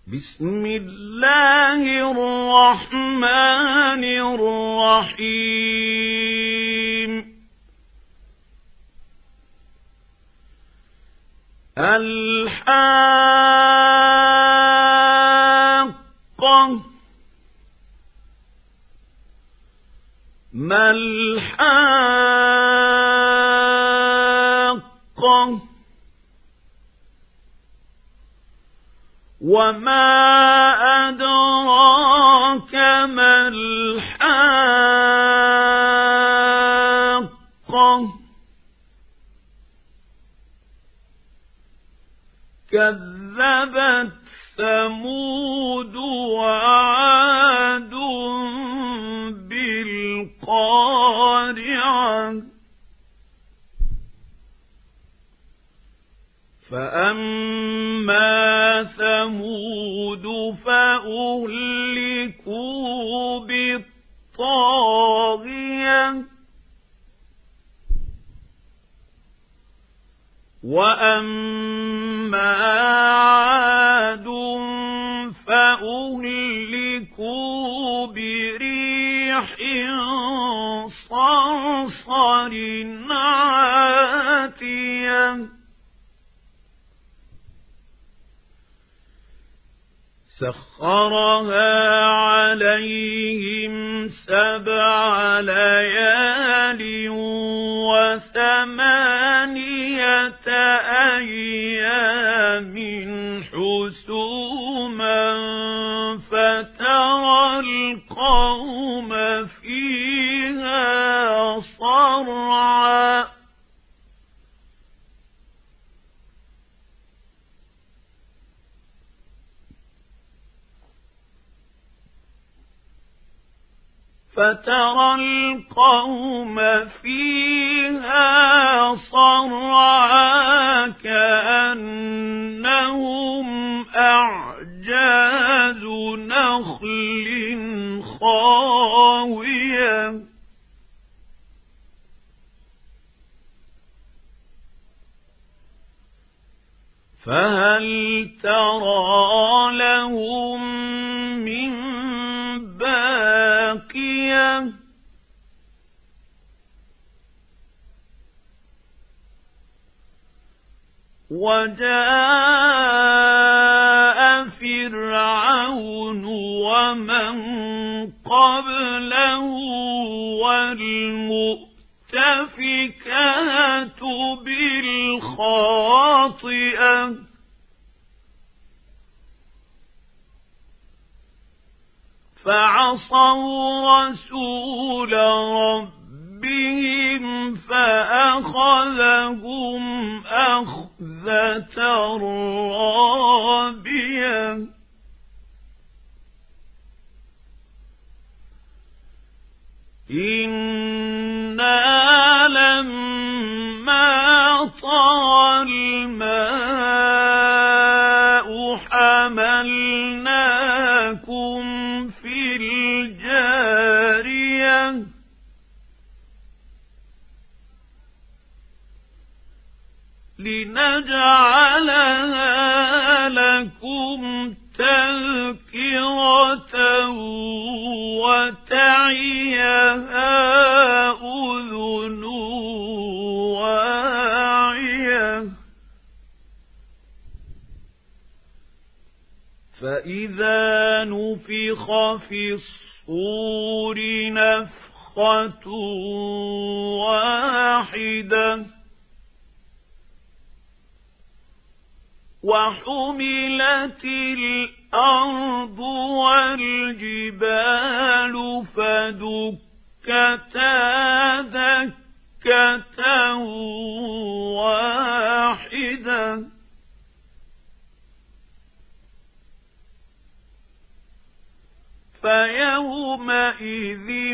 بسم الله الرحمن الرحيم الحاقة ما الحاقة وما أدراك ما الحاقة كذبت ثمود وعاد بالقارعة فأما ثمود فأهلكوا بالطاغية وأما عاد فأهلكوا بريح صرصر عاتية سخرها عليهم 7 ليال و8 أيام حسوما فترى القوم فيها صرعا كأنهم أعجاز نخل خاوية فهل ترى لهم من باقية وجاء فرعون ومن قبله والمؤتفكات بالخاطئة فعصوا رسول ربهم فأخذهم أخذة رابية إنا لما طغى الماء حملناكم في الجارية لنجعلها لكم تذكرة وتعيها أذن واعية فإذا نفخ في الصور نفخة واحدة وحملت الأرض والجبال فدكتا دكة واحدة فيومئذ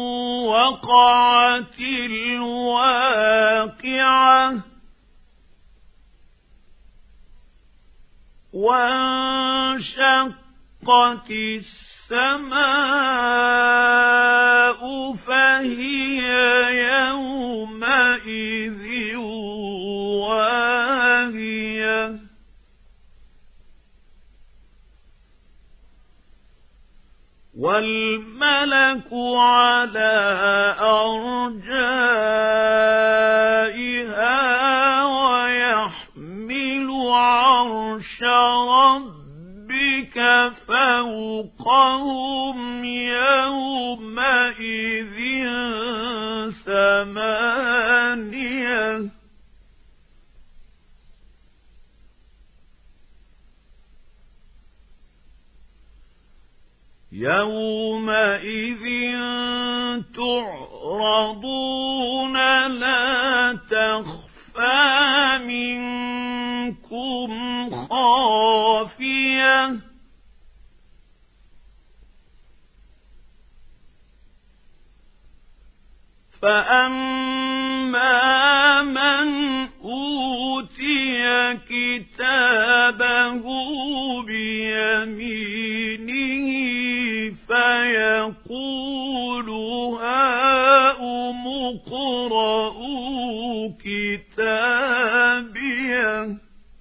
وقعت الواقعة وانشقت السماء فهي يومئذ واهية وَالْمَلَكُ عَلَى أَرْجَائِهَا وَيَحْمِلُ عَرْشَ رَبِّكَ فَوْقَهُمْ يَوْمَئِذٍ ثَمَانِيَةٌ يَوْمَئِذٍ تُعْرَضُونَ لَا تَخْفَىٰ مِنكُمْ خَافِيَةٌ فَأَمَّا مَنْ أُوتِيَ كِتَابَهُ بِيَمِينِهِ فَيَقُولُ هَاؤُمُ اقْرَءُوا كِتَابِيَهْ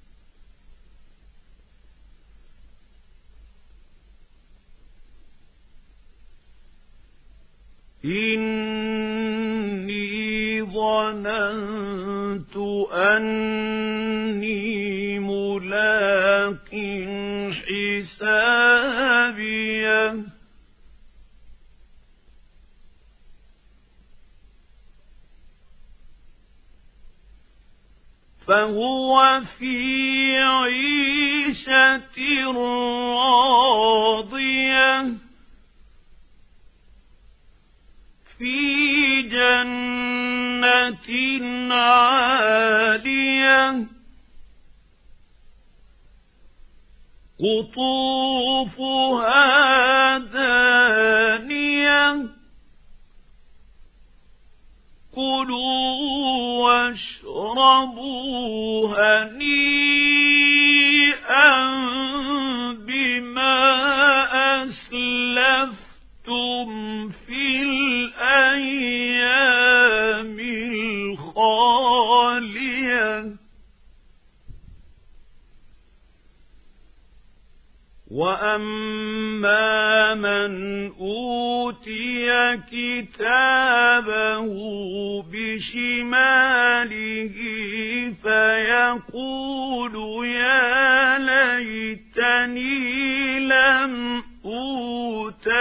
إِنِّي ظَنَنتُ أَنِّي مُلَاقٍ حِسَابِيَهْ فَهُوَ فِي عِيشَةٍ رَاضِيَةٍ فِي جَنَّةٍ عَالِيَةٍ قُطُوفُهَا دَانِيَةٌ كُلُوا وَاشْرَبُوا هَنِيئًا بِمَا أَسْلَفْتُمْ فِي الْأَيَّامِ الْخَالِيَةِ وَأَمَّا مَنْ أُوتِيَ كِتَابَهُ بِشِمَالِهِ فَيَقُولُ يَا لَيْتَنِي لَمْ أُوتَ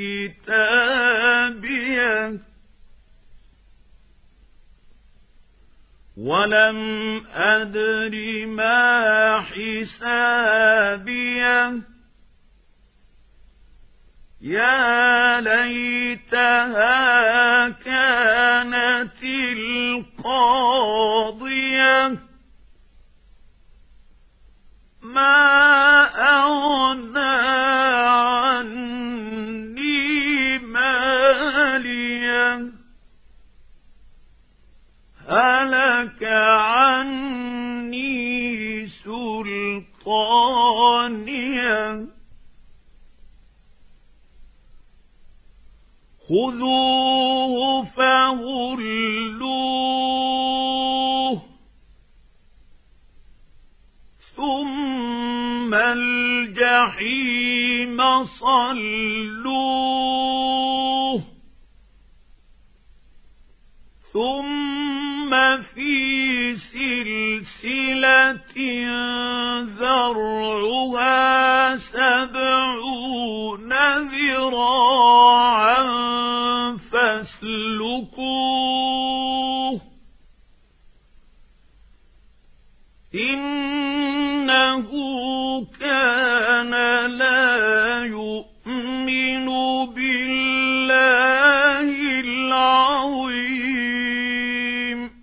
كِتَابِيَهْ وَلَمْ أَدْرِ مَا حِسَابِيَهْ يَا لَيْتَهَا كَانَتِ الْقَاضِيَةَ مَا أَغْنَىٰ عَنِّي مَالِيَهْ هَلَكَ عَنِّي سُلْطَانِيَهْ خُذُوهُ فَغُلُّوهُ ثُمَّ الْجَحِيمَ صَلُّوهُ ثُمَّ فِي سِلْسِلَةٍ ذَرْعُهَا 70 ذِرَاعًا فَاسْلُكُوهُ إِنَّهُ كَانَ لَا يُؤْمِنُ بِاللَّهِ الْعَظِيمِ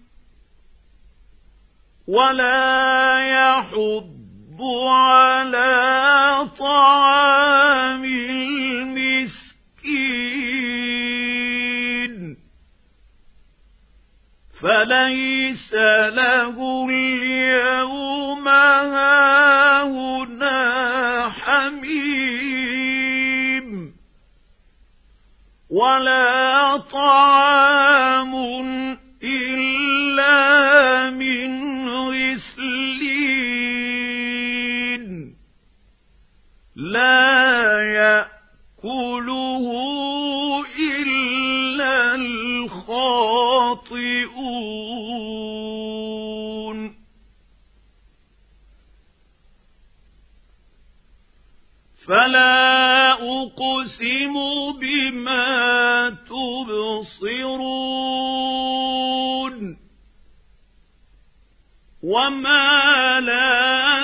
وَلَا يَحُضُّ عَلَى طَعَامِ الْمِسْكِينِ فَلَيْسَ لَهُ الْيَوْمَ هَاهُنَا حَمِيمٌ وَلَا طَعَامٌ إِلَّا مِنْ غِسْلِينٍ لَا إلا الخاطئون فلا أقسم بما تبصرون وما لا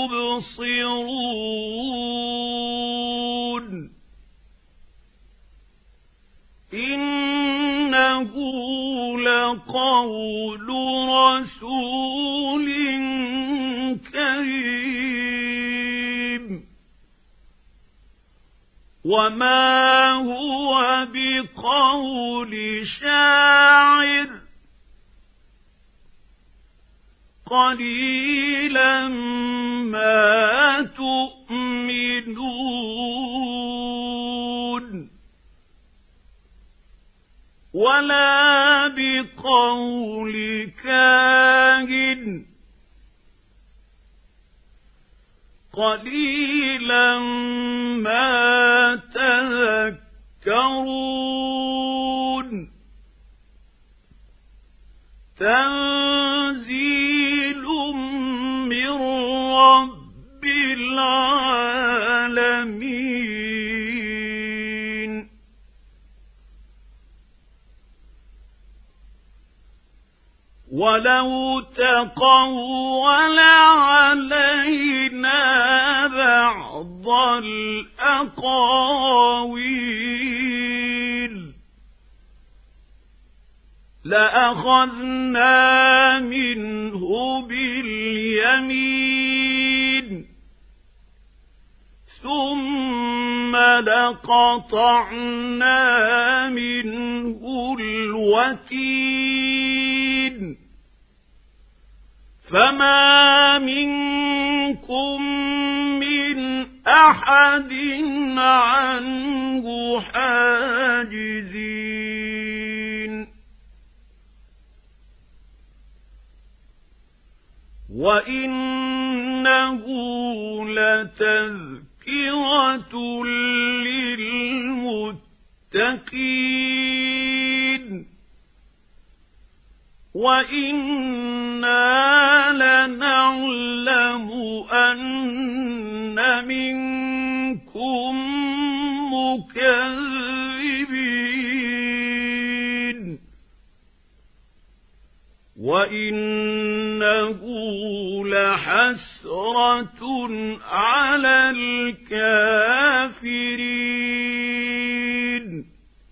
تبصرون إنه لقول رسول كريم وما هو بقول شاعر قليلا ما تؤمنون ولا بقول كاهن قليلا ما تذكرون تنزيل من رب العالمين ولو تقول علينا بعض الأقاويل لأخذنا منه باليمين ثم لقطعنا منه الوتين فما منكم من أحد عنه حاجزين وإنه لتذكرة للمتقين وإنا لنعلم أن منكم مكذبين وإنه لحسرة على الكافرين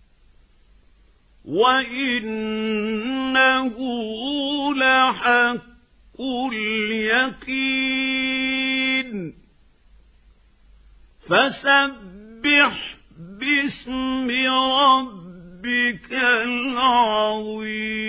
وإنه لحق اليقين فسبح باسم ربك العظيم